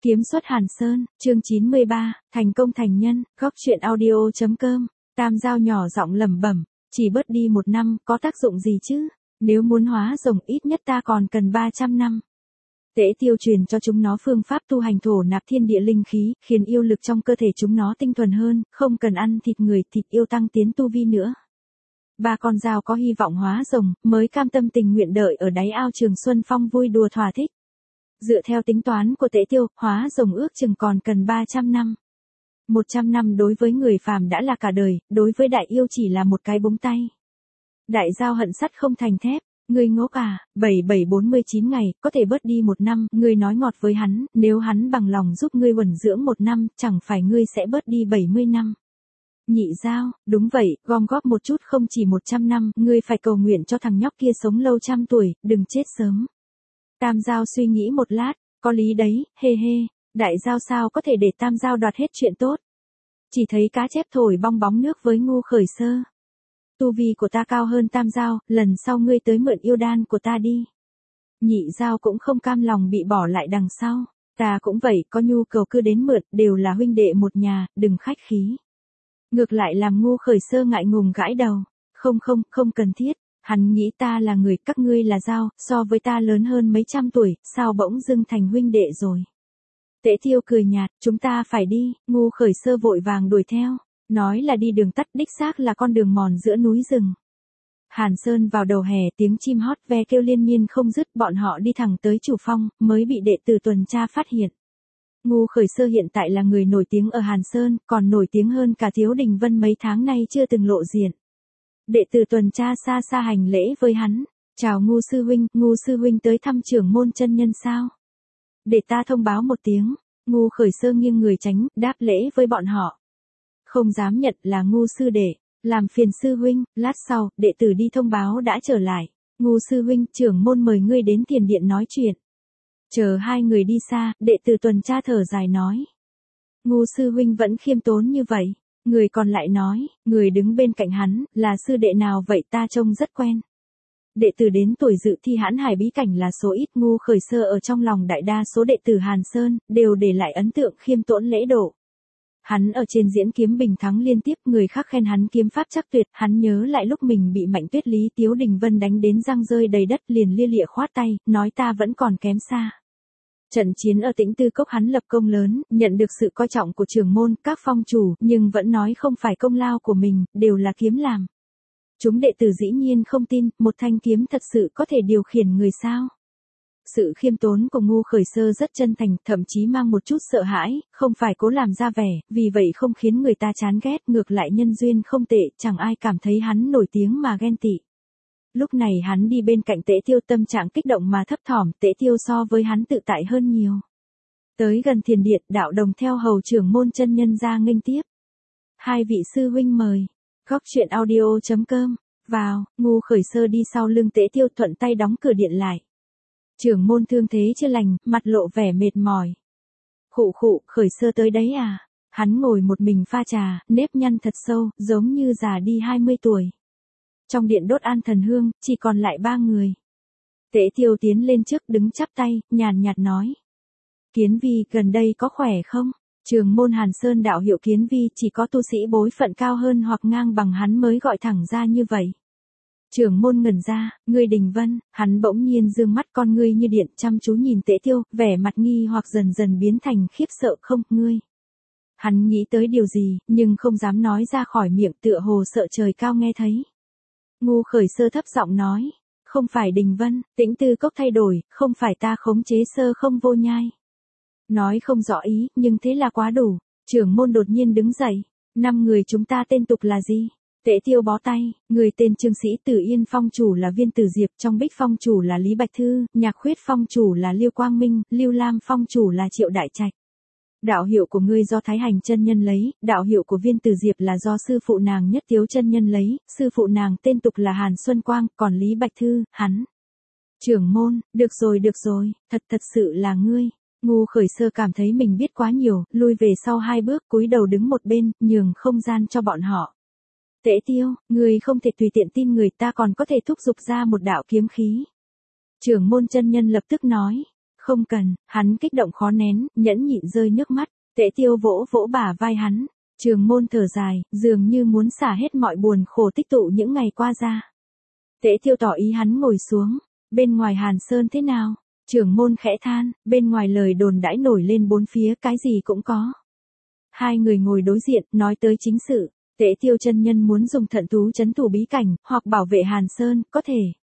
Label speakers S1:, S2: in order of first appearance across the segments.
S1: Kiếm xuất Hàn Sơn, chương 93, thành công thành nhân, góc chuyện audio.com, Tam Giao nhỏ giọng lẩm bẩm, chỉ bớt đi 1 năm, có tác dụng gì chứ? Nếu muốn hóa rồng ít nhất ta còn cần 300 năm. Tế Tiêu truyền cho chúng nó phương pháp tu hành thổ nạp thiên địa linh khí, khiến yêu lực trong cơ thể chúng nó tinh thuần hơn, không cần ăn thịt người, thịt yêu tăng tiến tu vi nữa. 3 con dao có hy vọng hóa rồng, mới cam tâm tình nguyện đợi ở đáy ao Trường Xuân Phong vui đùa thỏa thích. Dựa theo tính toán của Tế Tiêu, hóa rồng ước chừng còn cần 300 năm. 100 năm đối với người phàm đã là cả đời, đối với đại yêu chỉ là một cái búng tay. Đại giao hận sắt không thành thép, ngươi ngốc à, 7749 ngày, có thể bớt đi 1 năm, ngươi nói ngọt với hắn, nếu hắn bằng lòng giúp ngươi uẩn dưỡng 1 năm, chẳng phải ngươi sẽ bớt đi 70 năm. Nhị giao, đúng vậy, gom góp một chút không chỉ 100 năm, ngươi phải cầu nguyện cho thằng nhóc kia sống lâu trăm tuổi, đừng chết sớm. Tam Giao suy nghĩ một lát, có lý đấy, hê hê, đại giao sao có thể để Tam Giao đoạt hết chuyện tốt. Chỉ thấy cá chép thổi bong bóng nước với ngu khởi sơ. Tu vi của ta cao hơn Tam Giao, lần sau ngươi tới mượn yêu đan của ta đi. Nhị giao cũng không cam lòng bị bỏ lại đằng sau, ta cũng vậy, có nhu cầu cứ đến mượn, đều là huynh đệ một nhà, đừng khách khí. Ngược lại làm ngu khởi sơ ngại ngùng gãi đầu, không cần thiết. Hắn nghĩ ta là người, các ngươi là dao, so với ta lớn hơn mấy trăm tuổi, sao bỗng dưng thành huynh đệ rồi. Tế Tiêu cười nhạt, chúng ta phải đi, ngu khởi sơ vội vàng đuổi theo, nói là đi đường tắt, đích xác là con đường mòn giữa núi rừng. Hàn Sơn vào đầu hè, tiếng chim hót ve kêu liên miên không dứt, bọn họ đi thẳng tới chủ phong, mới bị đệ tử tuần tra phát hiện. Ngu khởi sơ hiện tại là người nổi tiếng ở Hàn Sơn, còn nổi tiếng hơn cả Thiếu Đình Vân mấy tháng nay chưa từng lộ diện. Đệ tử tuần tra xa xa hành lễ với hắn, chào ngu sư huynh tới thăm trưởng môn chân nhân sao? Để ta thông báo một tiếng, ngu khởi sơ nghiêng người tránh, đáp lễ với bọn họ. Không dám nhận là ngu sư đệ, làm phiền sư huynh, lát sau, đệ tử đi thông báo đã trở lại, ngu sư huynh, trưởng môn mời ngươi đến tiền điện nói chuyện. Chờ hai người đi xa, đệ tử tuần tra thở dài nói. Ngu sư huynh vẫn khiêm tốn như vậy. Người còn lại nói, người đứng bên cạnh hắn, là sư đệ nào vậy ta trông rất quen. Đệ tử đến tuổi dự thi Hãn Hải bí cảnh là số ít, ngu khởi sơ ở trong lòng đại đa số đệ tử Hàn Sơn, đều để lại ấn tượng khiêm tốn lễ độ. Hắn ở trên diễn kiếm bình thắng liên tiếp, người khác khen hắn kiếm pháp chắc tuyệt, hắn nhớ lại lúc mình bị Mạnh Tuyết Lý Tiếu Đình Vân đánh đến răng rơi đầy đất, liền lia lịa khoát tay, nói ta vẫn còn kém xa. Trận chiến ở Tĩnh Tư Cốc hắn lập công lớn, nhận được sự coi trọng của trưởng môn, các phong chủ, nhưng vẫn nói không phải công lao của mình, đều là kiếm làm. Chúng đệ tử dĩ nhiên không tin, một thanh kiếm thật sự có thể điều khiển người sao. Sự khiêm tốn của ngu khởi sơ rất chân thành, thậm chí mang một chút sợ hãi, không phải cố làm ra vẻ, vì vậy không khiến người ta chán ghét, ngược lại nhân duyên không tệ, chẳng ai cảm thấy hắn nổi tiếng mà ghen tị. Lúc này hắn đi bên cạnh Tế Tiêu, tâm trạng kích động mà thấp thỏm, Tế Tiêu so với hắn tự tại hơn nhiều. Tới gần thiền điện, đạo đồng theo hầu trưởng môn chân nhân ra nghênh tiếp. Hai vị sư huynh mời. Góc chuyện audio.com. Vào, ngu khởi sơ đi sau lưng Tế Tiêu, thuận tay đóng cửa điện lại. Trưởng môn thương thế chưa lành, mặt lộ vẻ mệt mỏi. Khụ, khởi sơ tới đấy à? Hắn ngồi một mình pha trà, nếp nhăn thật sâu, giống như già đi 20 tuổi. Trong điện đốt an thần hương, chỉ còn lại 3 người. Tế Tiêu tiến lên trước đứng chắp tay, nhàn nhạt nói. Kiến Vi gần đây có khỏe không? Trường môn Hàn Sơn đạo hiệu Kiến Vi, chỉ có tu sĩ bối phận cao hơn hoặc ngang bằng hắn mới gọi thẳng ra như vậy. Trưởng môn ngẩn ra, ngươi Đình Vân, hắn bỗng nhiên dương mắt con ngươi như điện chăm chú nhìn Tế Tiêu, vẻ mặt nghi hoặc dần dần biến thành khiếp sợ, không, ngươi. Hắn nghĩ tới điều gì, nhưng không dám nói ra khỏi miệng, tựa hồ sợ trời cao nghe thấy. Ngu khởi sơ thấp giọng nói, không phải Đình Vân, Tĩnh Tư Cốc thay đổi, không phải ta khống chế sơ không vô nhai. Nói không rõ ý, nhưng thế là quá đủ. Trưởng môn đột nhiên đứng dậy, 5 người chúng ta tên tục là gì? Tế Tiêu bó tay, người tên Trương Sĩ Tử Yên phong chủ là Viên Tử Diệp, trong Bích phong chủ là Lý Bạch Thư, Nhạc Khuyết phong chủ là Liêu Quang Minh, Lưu Lam phong chủ là Triệu Đại Trạch. Đạo hiệu của ngươi do Thái Hành chân nhân lấy, đạo hiệu của Viên Tử Diệp là do sư phụ nàng Nhất Tiếu chân nhân lấy, sư phụ nàng tên tục là Hàn Xuân Quang, còn Lý Bạch Thư, hắn. Trưởng môn, được rồi, thật sự là ngươi. Ngu khởi sơ cảm thấy mình biết quá nhiều, lui về sau 2 bước, cúi đầu đứng một bên, nhường không gian cho bọn họ. Tế Tiêu, ngươi không thể tùy tiện tin người, ta còn có thể thúc giục ra một đạo kiếm khí. Trưởng môn chân nhân lập tức nói, Không cần, hắn kích động khó nén, nhẫn nhịn rơi nước mắt, Tế Tiêu vỗ vỗ bả vai hắn. Trường Môn thở dài, dường như muốn xả hết mọi buồn khổ tích tụ những ngày qua ra. Tế Tiêu tỏ ý hắn ngồi xuống, bên ngoài Hàn Sơn thế nào? Trường Môn khẽ than, bên ngoài lời đồn đãi nổi lên bốn phía, cái gì cũng có. Hai người ngồi đối diện, nói tới chính sự. Tế Tiêu chân nhân muốn dùng thận thú trấn thủ bí cảnh, hoặc bảo vệ Hàn Sơn, có thể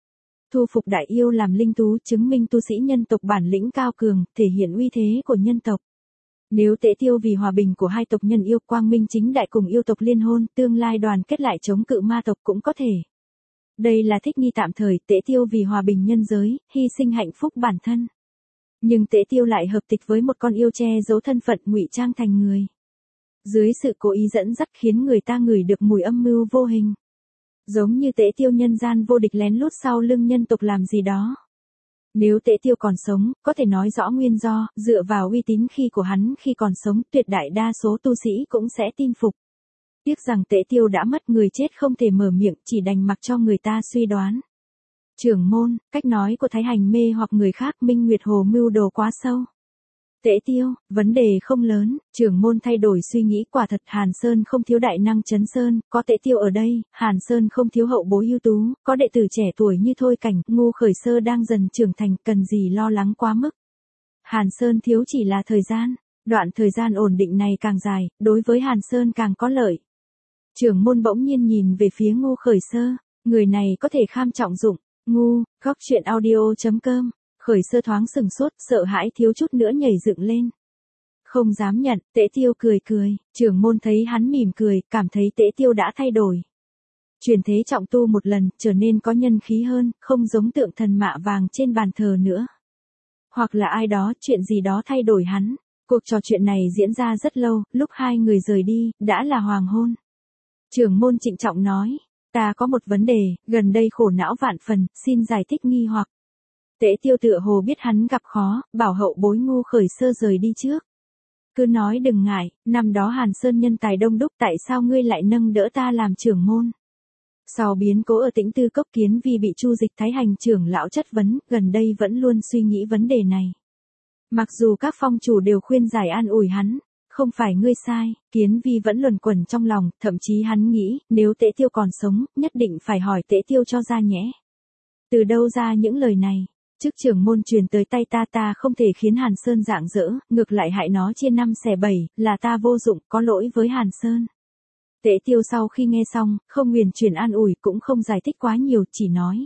S1: thu phục đại yêu làm linh thú, chứng minh tu sĩ nhân tộc bản lĩnh cao cường, thể hiện uy thế của nhân tộc. Nếu Tế Tiêu vì hòa bình của hai tộc nhân yêu, quang minh chính đại cùng yêu tộc liên hôn, tương lai đoàn kết lại chống cự ma tộc cũng có thể. Đây là thích nghi tạm thời, Tế Tiêu vì hòa bình nhân giới, hy sinh hạnh phúc bản thân. Nhưng Tế Tiêu lại hợp tịch với một con yêu che giấu thân phận, ngụy trang thành người. Dưới sự cố ý dẫn dắt khiến người ta ngửi được mùi âm mưu vô hình. Giống như Tế Tiêu nhân gian vô địch lén lút sau lưng nhân tộc làm gì đó. Nếu Tế Tiêu còn sống, có thể nói rõ nguyên do, dựa vào uy tín khi của hắn khi còn sống, tuyệt đại đa số tu sĩ cũng sẽ tin phục. Tiếc rằng Tế Tiêu đã mất, người chết không thể mở miệng, chỉ đành mặc cho người ta suy đoán. Trưởng môn, cách nói của Thái Hành mê hoặc người khác, Minh Nguyệt Hồ mưu đồ quá sâu. Tế Tiêu, vấn đề không lớn, trưởng môn thay đổi suy nghĩ, quả thật Hàn Sơn không thiếu đại năng trấn sơn, có Tế Tiêu ở đây, Hàn Sơn không thiếu hậu bối ưu tú, có đệ tử trẻ tuổi như Thôi Cảnh, Ngô Khởi Sơ đang dần trưởng thành, cần gì lo lắng quá mức. Hàn Sơn thiếu chỉ là thời gian, đoạn thời gian ổn định này càng dài, đối với Hàn Sơn càng có lợi. Trưởng môn bỗng nhiên nhìn về phía Ngô Khởi Sơ, người này có thể kham trọng dụng. Ngu, góc chuyện audio.com. Khởi Sơ thoáng sừng sốt, sợ hãi thiếu chút nữa nhảy dựng lên. Không dám nhận, Tế Tiêu cười cười, trưởng môn thấy hắn mỉm cười, cảm thấy Tế Tiêu đã thay đổi. Chuyển thế trọng tu một lần, trở nên có nhân khí hơn, không giống tượng thần mạ vàng trên bàn thờ nữa. Hoặc là ai đó, chuyện gì đó thay đổi hắn. Cuộc trò chuyện này diễn ra rất lâu, lúc hai người rời đi, đã là hoàng hôn. Trưởng môn trịnh trọng nói, ta có một vấn đề, gần đây khổ não vạn phần, xin giải thích nghi hoặc. Tế Tiêu tựa hồ biết hắn gặp khó, bảo hậu bối Ngô Khởi Sơ rời đi trước. Cứ nói đừng ngại, năm đó Hàn Sơn nhân tài đông đúc, tại sao ngươi lại nâng đỡ ta làm trưởng môn? Sau biến cố ở Tĩnh Tư Cốc, Kiến Vi bị Chu Dịch Thái Hành trưởng lão chất vấn, gần đây vẫn luôn suy nghĩ vấn đề này. Mặc dù các phong chủ đều khuyên giải an ủi hắn, không phải ngươi sai, Kiến Vi vẫn luẩn quẩn trong lòng, thậm chí hắn nghĩ, nếu Tế Tiêu còn sống, nhất định phải hỏi Tế Tiêu cho ra nhẽ. Từ đâu ra những lời này? Chức trưởng môn truyền tới tay ta không thể khiến Hàn Sơn rạng rỡ, ngược lại hại nó chia năm xẻ bảy, là ta vô dụng, có lỗi với Hàn Sơn. Tế Tiêu sau khi nghe xong, không nguyền chuyển an ủi, cũng không giải thích quá nhiều, chỉ nói.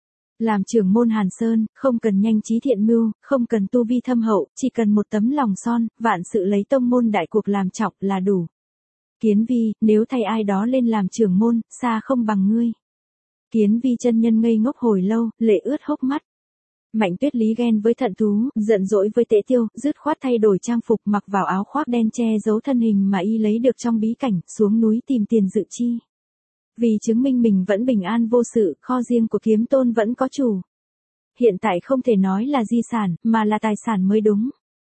S1: Làm trưởng môn Hàn Sơn, không cần nhanh trí thiện mưu, không cần tu vi thâm hậu, chỉ cần một tấm lòng son, vạn sự lấy tông môn đại cuộc làm trọng là đủ. Kiến Vi, nếu thay ai đó lên làm trưởng môn, xa không bằng ngươi. Kiến Vi chân nhân ngây ngốc hồi lâu, lệ ướt hốc mắt. Mạnh Tuyết Lý ghen với thận thú, giận dỗi với Tế Tiêu, dứt khoát thay đổi trang phục, mặc vào áo khoác đen che giấu thân hình mà y lấy được trong bí cảnh, xuống núi tìm tiền dự chi. Vì chứng minh mình vẫn bình an vô sự, kho riêng của Kiếm Tôn vẫn có chủ. Hiện tại không thể nói là di sản, mà là tài sản mới đúng.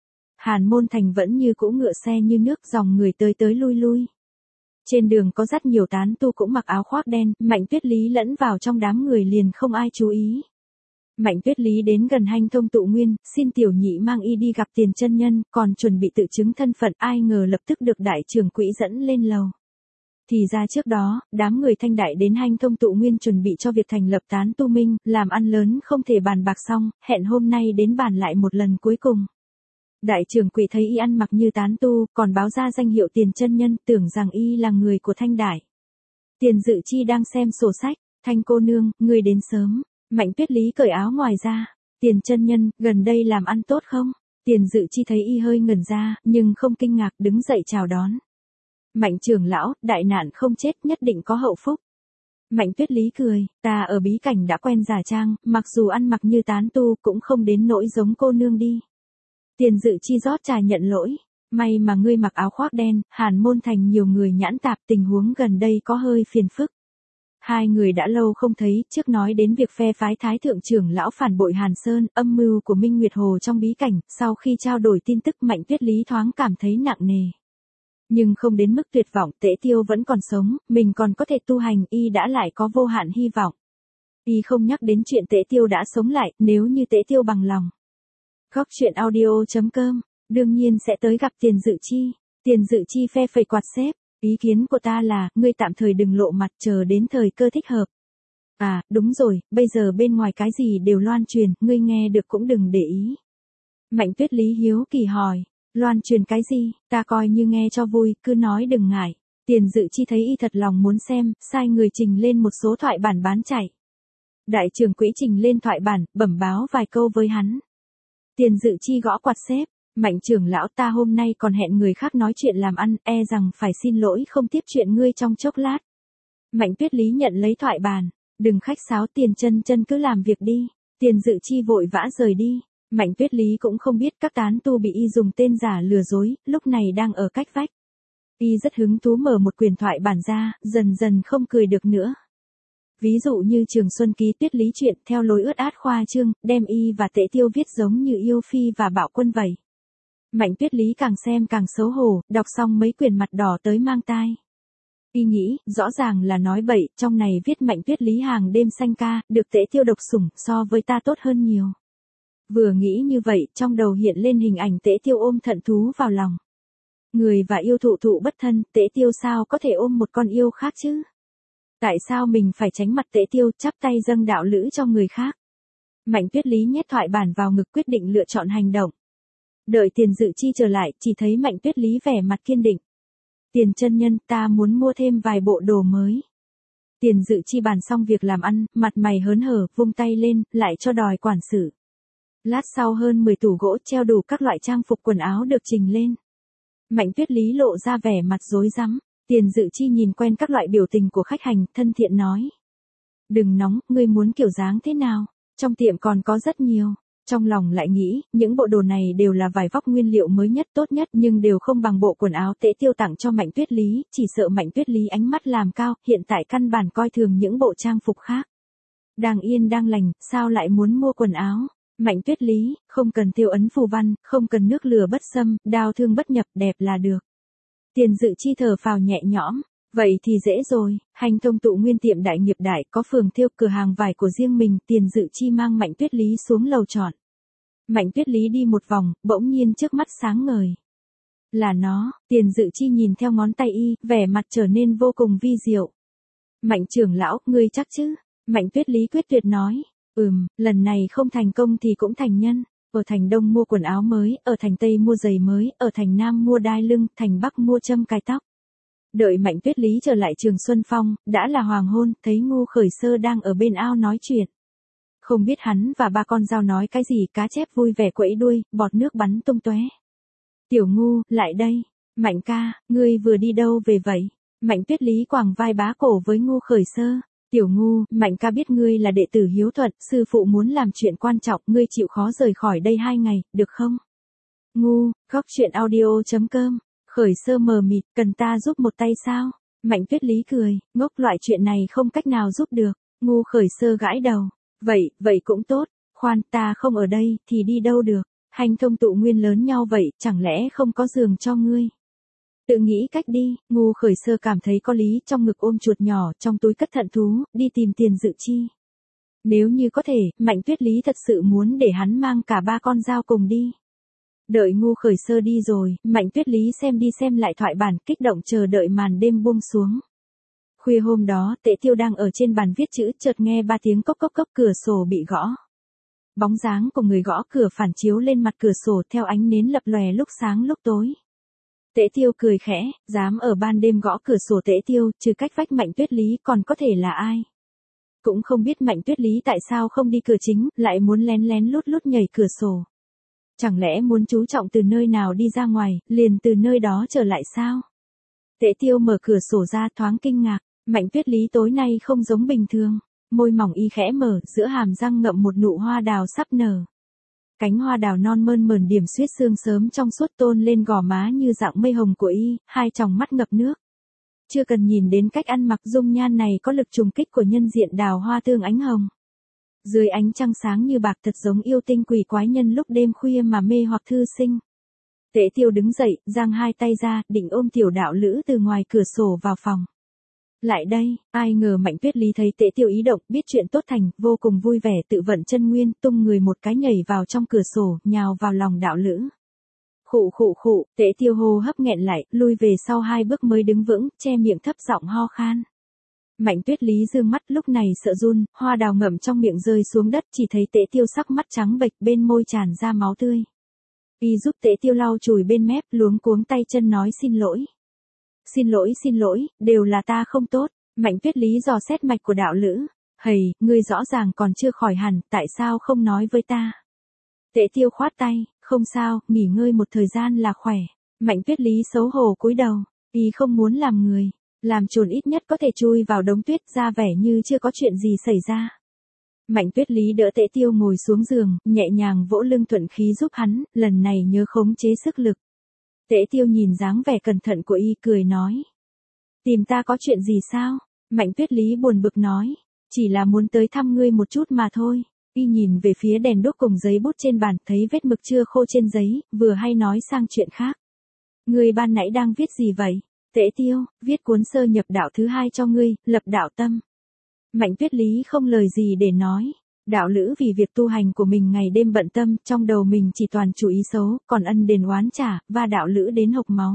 S1: Hàn Môn Thành vẫn như cũ ngựa xe như nước, dòng người tới tới lui lui. Trên đường có rất nhiều tán tu cũng mặc áo khoác đen, Mạnh Tuyết Lý lẫn vào trong đám người liền không ai chú ý. Mạnh Tuyết Lý đến gần Hanh Thông Tụ Nguyên, xin tiểu nhị mang y đi gặp Tiền chân nhân, còn chuẩn bị tự chứng thân phận, ai ngờ lập tức được đại trưởng quỹ dẫn lên lầu. Thì ra trước đó, đám người Thanh Đại đến Hanh Thông Tụ Nguyên chuẩn bị cho việc thành lập tán tu minh, làm ăn lớn không thể bàn bạc xong, hẹn hôm nay đến bàn lại một lần cuối cùng. Đại trưởng quỹ thấy y ăn mặc như tán tu, còn báo ra danh hiệu Tiền chân nhân, tưởng rằng y là người của Thanh Đại. Tiền Dự Chi đang xem sổ sách, Thanh cô nương, người đến sớm. Mạnh Tuyết Lý cởi áo ngoài ra. Tiền chân nhân, gần đây làm ăn tốt không? Tiền Dự Chi thấy y hơi ngẩn ra, nhưng không kinh ngạc, đứng dậy chào đón. Mạnh trưởng lão, đại nạn không chết, nhất định có hậu phúc. Mạnh Tuyết Lý cười, ta ở bí cảnh đã quen giả trang, mặc dù ăn mặc như tán tu, cũng không đến nỗi giống cô nương đi. Tiền Dự Chi rót trà nhận lỗi. May mà ngươi mặc áo khoác đen, Hàn Môn Thành nhiều người nhãn tạp, tình huống gần đây có hơi phiền phức. Hai người đã lâu không thấy, trước nói đến việc phe phái Thái Thượng trưởng lão phản bội Hàn Sơn, âm mưu của Minh Nguyệt Hồ trong bí cảnh, sau khi trao đổi tin tức Mạnh Tuyết Lý thoáng cảm thấy nặng nề. Nhưng không đến mức tuyệt vọng, Tế Tiêu vẫn còn sống, mình còn có thể tu hành, y đã lại có vô hạn hy vọng. Y không nhắc đến chuyện Tế Tiêu đã sống lại, nếu như Tế Tiêu bằng lòng. Góc chuyện audio.com, đương nhiên sẽ tới gặp Tiền Dự Chi. Tiền Dự Chi phe phẩy quạt xếp, ý kiến của ta là, ngươi tạm thời đừng lộ mặt chờ đến thời cơ thích hợp. À, đúng rồi, bây giờ bên ngoài cái gì đều loan truyền, ngươi nghe được cũng đừng để ý. Mạnh Tuyết Lý hiếu kỳ hỏi, loan truyền cái gì, ta coi như nghe cho vui, cứ nói đừng ngại. Tiền Dự Chi thấy y thật lòng muốn xem, sai người trình lên một số thoại bản bán chạy. Đại trưởng quỹ trình lên thoại bản, bẩm báo vài câu với hắn. Tiền Dự Chi gõ quạt xếp, Mạnh trưởng lão, ta hôm nay còn hẹn người khác nói chuyện làm ăn, e rằng phải xin lỗi không tiếp chuyện ngươi trong chốc lát. Mạnh Tuyết Lý nhận lấy thoại bản, đừng khách sáo, Tiền chân cứ làm việc đi. Tiền Dự Chi vội vã rời đi. Mạnh Tuyết Lý cũng không biết các tán tu bị y dùng tên giả lừa dối, lúc này đang ở cách vách. Y rất hứng thú mở một quyển thoại bản ra, dần dần không cười được nữa. Ví dụ như Trường Xuân ký Tuyết Lý chuyện theo lối ướt át khoa trương, đem y và Tễ Tiêu viết giống như Yêu Phi và Bạo Quân vậy. Mạnh Tuyết Lý càng xem càng xấu hổ, đọc xong mấy quyển mặt đỏ tới mang tai. Y nghĩ, rõ ràng là nói bậy, trong này viết Mạnh Tuyết Lý hàng đêm sanh ca, được Tễ Tiêu độc sủng, so với ta tốt hơn nhiều. Vừa nghĩ như vậy, trong đầu hiện lên hình ảnh Tễ Tiêu ôm thận thú vào lòng. Người và yêu thụ thụ bất thân, Tễ Tiêu sao có thể ôm một con yêu khác chứ? Tại sao mình phải tránh mặt Tễ Tiêu, chắp tay dâng đạo lữ cho người khác? Mạnh Tuyết Lý nhét thoại bản vào ngực, quyết định lựa chọn hành động. Đợi Tiền Dự Chi trở lại, chỉ thấy Mạnh Tuyết Lý vẻ mặt kiên định. Tiền chân nhân, ta muốn mua thêm vài bộ đồ mới. Tiền Dự Chi bàn xong việc làm ăn, mặt mày hớn hở, vung tay lên, lại cho đòi quản sự. Lát sau hơn 10 tủ gỗ treo đủ các loại trang phục quần áo được trình lên. Mạnh Tuyết Lý lộ ra vẻ mặt rối rắm. Tiền Dự Chi nhìn quen các loại biểu tình của khách hành, thân thiện nói. Đừng nóng, ngươi muốn kiểu dáng thế nào? Trong tiệm còn có rất nhiều. Trong lòng lại nghĩ, những bộ đồ này đều là vải vóc nguyên liệu mới nhất tốt nhất nhưng đều không bằng bộ quần áo Tễ Tiêu tặng cho Mạnh Tuyết Lý, chỉ sợ Mạnh Tuyết Lý ánh mắt làm cao, hiện tại căn bản coi thường những bộ trang phục khác. Đang yên đang lành, sao lại muốn mua quần áo? Mạnh Tuyết Lý, không cần thêu ấn phù văn, không cần nước lửa bất xâm, đao thương bất nhập, đẹp là được. Tiền Dự Chi thở phào nhẹ nhõm, vậy thì dễ rồi, Hành Thông tụ nguyên tiệm đại nghiệp đại có phường thêu cửa hàng vải của riêng mình, Tiền Dự Chi mang Mạnh Tuyết Lý xuống lầu chọn. Mạnh Tuyết Lý đi một vòng, bỗng nhiên trước mắt sáng ngời. Là nó, Tiền Dự Chi nhìn theo ngón tay y, vẻ mặt trở nên vô cùng vi diệu. Mạnh trưởng lão, ngươi chắc chứ? Mạnh Tuyết Lý quyết tuyệt nói. Lần này không thành công thì cũng thành nhân. Ở thành Đông mua quần áo mới, ở thành Tây mua giày mới, ở thành Nam mua đai lưng, thành Bắc mua châm cài tóc. Đợi Mạnh Tuyết Lý trở lại Trường Xuân Phong, đã là hoàng hôn, thấy Ngu Khởi Sơ đang ở bên ao nói chuyện. Không biết hắn và ba con dao nói cái gì, cá chép vui vẻ quẫy đuôi, bọt nước bắn tung tóe. Tiểu Ngu, lại đây. Mạnh ca, ngươi vừa đi đâu về vậy? Mạnh Tuyết Lý quàng vai bá cổ với Ngu Khởi Sơ. Tiểu Ngu, Mạnh ca biết ngươi là đệ tử hiếu thuận, sư phụ muốn làm chuyện quan trọng, ngươi chịu khó rời khỏi đây 2 ngày, được không? Ngu, góc chuyện audio.com, Khởi Sơ mờ mịt, cần ta giúp một tay sao? Mạnh Tuyết Lý cười, ngốc, loại chuyện này không cách nào giúp được. Ngu Khởi Sơ gãi đầu, vậy cũng tốt, khoan, ta không ở đây, thì đi đâu được? Hành Thông tụ nguyên lớn nhau vậy, chẳng lẽ không có giường cho ngươi? Tự nghĩ cách đi, Ngu Khởi Sơ cảm thấy có lý, trong ngực ôm chuột nhỏ, trong túi cất thận thú, đi tìm Tiền Dự Chi. Nếu như có thể, Mạnh Tuyết Lý thật sự muốn để hắn mang cả 3 con dao cùng đi. Đợi Ngu Khởi Sơ đi rồi, Mạnh Tuyết Lý xem đi xem lại thoại bản, kích động chờ đợi màn đêm buông xuống. Khuya hôm đó, Tễ Tiêu đang ở trên bàn viết chữ, chợt nghe 3 tiếng cốc cốc cốc, cửa sổ bị gõ. Bóng dáng của người gõ cửa phản chiếu lên mặt cửa sổ theo ánh nến lập lòe lúc sáng lúc tối. Tễ Tiêu cười khẽ, dám ở ban đêm gõ cửa sổ Tễ Tiêu, trừ cách vách Mạnh Tuyết Lý còn có thể là ai? Cũng không biết Mạnh Tuyết Lý tại sao không đi cửa chính, lại muốn lén lén lút lút nhảy cửa sổ. Chẳng lẽ muốn chú trọng từ nơi nào đi ra ngoài, liền từ nơi đó trở lại sao? Tễ Tiêu mở cửa sổ ra, thoáng kinh ngạc, Mạnh Tuyết Lý tối nay không giống bình thường. Môi mỏng y khẽ mở, giữa hàm răng ngậm một nụ hoa đào sắp nở. Cánh hoa đào non mơn mởn điểm xuyết sương sớm trong suốt tôn lên gò má như dạng mây hồng của y, 2 tròng mắt ngập nước. Chưa cần nhìn đến cách ăn mặc, dung nhan này có lực trùng kích của nhân diện đào hoa tương ánh hồng. Dưới ánh trăng sáng như bạc, thật giống yêu tinh quỷ quái nhân lúc đêm khuya mà mê hoặc thư sinh. Tễ Tiêu đứng dậy, giang 2 tay ra, định ôm tiểu đạo lữ từ ngoài cửa sổ vào phòng. Lại đây, ai ngờ Mạnh Tuyết Lý thấy Tế Tiêu ý động, biết chuyện tốt thành, vô cùng vui vẻ tự vận chân nguyên, tung người một cái nhảy vào trong cửa sổ, nhào vào lòng đạo lữ. Khụ khụ khụ, Tế Tiêu hô hấp nghẹn lại, lui về sau 2 bước mới đứng vững, che miệng thấp giọng ho khan. Mạnh Tuyết Lý dương mắt lúc này sợ run, hoa đào ngậm trong miệng rơi xuống đất, chỉ thấy Tế Tiêu sắc mắt trắng bệch, bên môi tràn ra máu tươi. Y giúp Tế Tiêu lau chùi bên mép, luống cuống tay chân nói xin lỗi. Xin lỗi, đều là ta không tốt. Mạnh Tuyết Lý dò xét mạch của đạo lữ. Hầy, ngươi rõ ràng còn chưa khỏi hẳn, tại sao không nói với ta? Tế Tiêu khoát tay, không sao, nghỉ ngơi một thời gian là khỏe. Mạnh Tuyết Lý xấu hổ cúi đầu, y không muốn làm người. Làm chuồn ít nhất có thể chui vào đống tuyết ra vẻ như chưa có chuyện gì xảy ra. Mạnh Tuyết Lý đỡ Tế Tiêu ngồi xuống giường, nhẹ nhàng vỗ lưng thuận khí giúp hắn, lần này nhớ khống chế sức lực. Tế Tiêu nhìn dáng vẻ cẩn thận của y cười nói. Tìm ta có chuyện gì sao? Mạnh Tuyết Lý buồn bực nói. Chỉ là muốn tới thăm ngươi một chút mà thôi. Y nhìn về phía đèn đốt cùng giấy bút trên bàn, thấy vết mực chưa khô trên giấy, vừa hay nói sang chuyện khác. Ngươi ban nãy đang viết gì vậy? Tế Tiêu, viết cuốn sơ nhập đạo thứ 2 cho ngươi, lập đạo tâm. Mạnh Tuyết Lý không lời gì để nói. Đạo lữ vì việc tu hành của mình ngày đêm bận tâm, trong đầu mình chỉ toàn chú ý xấu, còn ân đền oán trả, và đạo lữ đến hộc máu.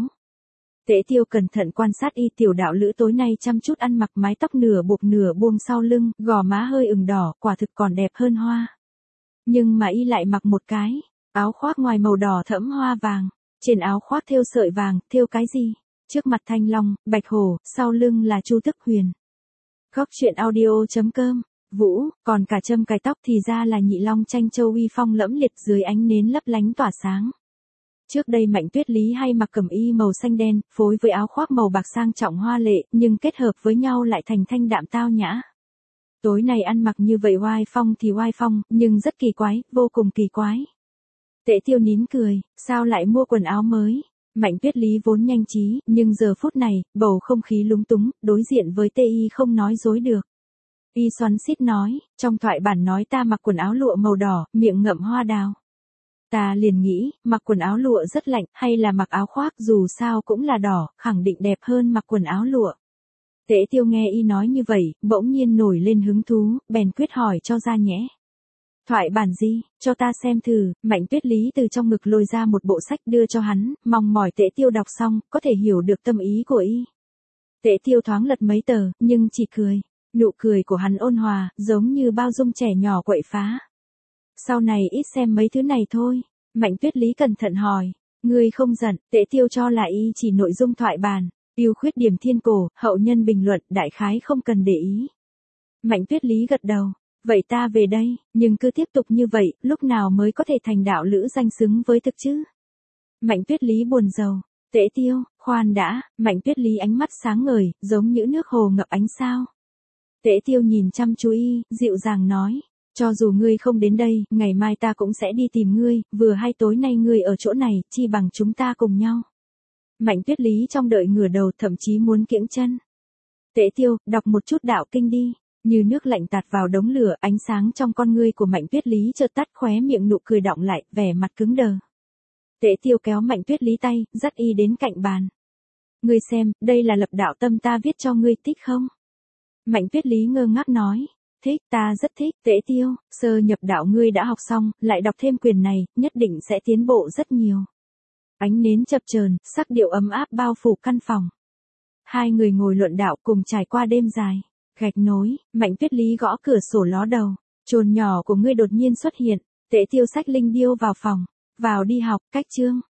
S1: Tế Tiêu cẩn thận quan sát y, tiểu đạo lữ tối nay chăm chút ăn mặc, mái tóc nửa buộc nửa buông sau lưng, gò má hơi ửng đỏ, quả thực còn đẹp hơn hoa. Nhưng mà y lại mặc một cái áo khoác ngoài màu đỏ thẫm hoa vàng, trên áo khoác thêu sợi vàng, thêu cái gì? Trước mặt thanh long, bạch hổ, sau lưng là Chu Tức Huyền. Góc truyện audio.com. Vũ, còn cả châm cài tóc thì ra là Nhị Long Tranh Châu uy phong lẫm liệt dưới ánh nến lấp lánh tỏa sáng. Trước đây Mạnh Tuyết Lý hay mặc cẩm y màu xanh đen, phối với áo khoác màu bạc sang trọng hoa lệ, nhưng kết hợp với nhau lại thành thanh đạm tao nhã. Tối nay ăn mặc như vậy oai phong thì oai phong, nhưng rất kỳ quái, vô cùng kỳ quái. Tế Tiêu nín cười, sao lại mua quần áo mới? Mạnh Tuyết Lý vốn nhanh trí, nhưng giờ phút này, bầu không khí lúng túng, đối diện với TI không nói dối được. Y xoắn xít nói, trong thoại bản nói ta mặc quần áo lụa màu đỏ, miệng ngậm hoa đào. Ta liền nghĩ, mặc quần áo lụa rất lạnh, hay là mặc áo khoác dù sao cũng là đỏ, khẳng định đẹp hơn mặc quần áo lụa. Tế Tiêu nghe y nói như vậy, bỗng nhiên nổi lên hứng thú, bèn quyết hỏi cho ra nhẽ. Thoại bản gì, cho ta xem thử. Mạnh Tuyết Lý từ trong ngực lôi ra một bộ sách đưa cho hắn, mong mỏi Tế Tiêu đọc xong, có thể hiểu được tâm ý của y. Tế Tiêu thoáng lật mấy tờ, nhưng chỉ cười. Nụ cười của hắn ôn hòa, giống như bao dung trẻ nhỏ quậy phá. Sau này ít xem mấy thứ này thôi. Mạnh Tuyết Lý cẩn thận hỏi. Ngươi không giận? Tế Tiêu cho là y chỉ nội dung thoại bản. Ưu khuyết điểm thiên cổ, hậu nhân bình luận, đại khái không cần để ý. Mạnh Tuyết Lý gật đầu. Vậy ta về đây, nhưng cứ tiếp tục như vậy, lúc nào mới có thể thành đạo lữ danh xứng với thực chứ? Mạnh Tuyết Lý buồn rầu. Tế Tiêu, khoan đã. Mạnh Tuyết Lý ánh mắt sáng ngời, giống như nước hồ ngập ánh sao. Tế Tiêu nhìn chăm chú y, dịu dàng nói. Cho dù ngươi không đến đây, ngày mai ta cũng sẽ đi tìm ngươi, vừa hay tối nay ngươi ở chỗ này, chi bằng chúng ta cùng nhau. Mạnh Tuyết Lý trong đợi ngửa đầu, thậm chí muốn kiễng chân. Tế Tiêu, đọc một chút đạo kinh đi. Như nước lạnh tạt vào đống lửa, ánh sáng trong con ngươi của Mạnh Tuyết Lý chợt tắt, khóe miệng nụ cười đọng lại, vẻ mặt cứng đờ. Tế Tiêu kéo Mạnh Tuyết Lý tay, dắt y đến cạnh bàn. Ngươi xem, đây là lập đạo tâm ta viết cho ngươi, thích không? Mạnh Tuyết Lý ngơ ngác nói. Thích, ta rất thích. Tế Tiêu, sơ nhập đạo ngươi đã học xong, lại đọc thêm quyền này, nhất định sẽ tiến bộ rất nhiều. Ánh nến chập chờn, sắc điệu ấm áp bao phủ căn phòng. Hai người ngồi luận đạo cùng trải qua đêm dài. Gạch nối, Mạnh Tuyết Lý gõ cửa sổ ló đầu. Chồn nhỏ của ngươi đột nhiên xuất hiện. Tế Tiêu xách linh điêu vào phòng. Vào đi học, cách chương.